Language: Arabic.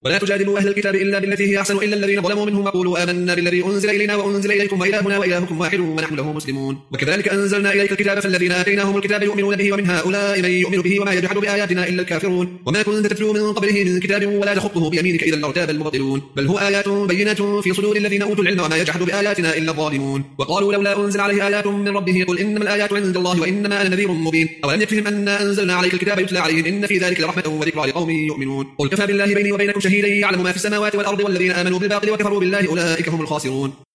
ولا تجادلوا أهل الكتاب إلا بالتي هي أحسن إلا الذين ظلموا منهم وقولوا آمنا بالذي أنزل إلينا وأنزل إليكم وإلهنا وإلهكم واحد ونحن له مسلمون. وكذلك أنزلنا إليك الكتاب فالذين آتيناهم الكتاب يؤمنون به ومن هؤلاء من يؤمن به وما يجحد بآياتنا إلا الكافرون. وما كنت تتلو من قبله من كتاب ولا تخطه بيمينك إذا لارتاب المبطلون بل هو آيات بينات في صدور الذين أوتوا العلم وما يجحد بآياتنا إلا الظالمون. وقالوا لولا أنزل عليه آيات من ربه قل إنما الآيات عند الله وإنما أنا نذير مبين. أولم يكفهم أنا أنزلنا عليك الكتاب يتلى عليهم إن في ذلك لرحمة وذكرى لقوم يؤمنون. قل كفى بالله بيني وبينكم شهيدا يعلم ما في السماوات والأرض والذين آمنوا بالباطل وكفروا بالله أولئك هم الخاسرون.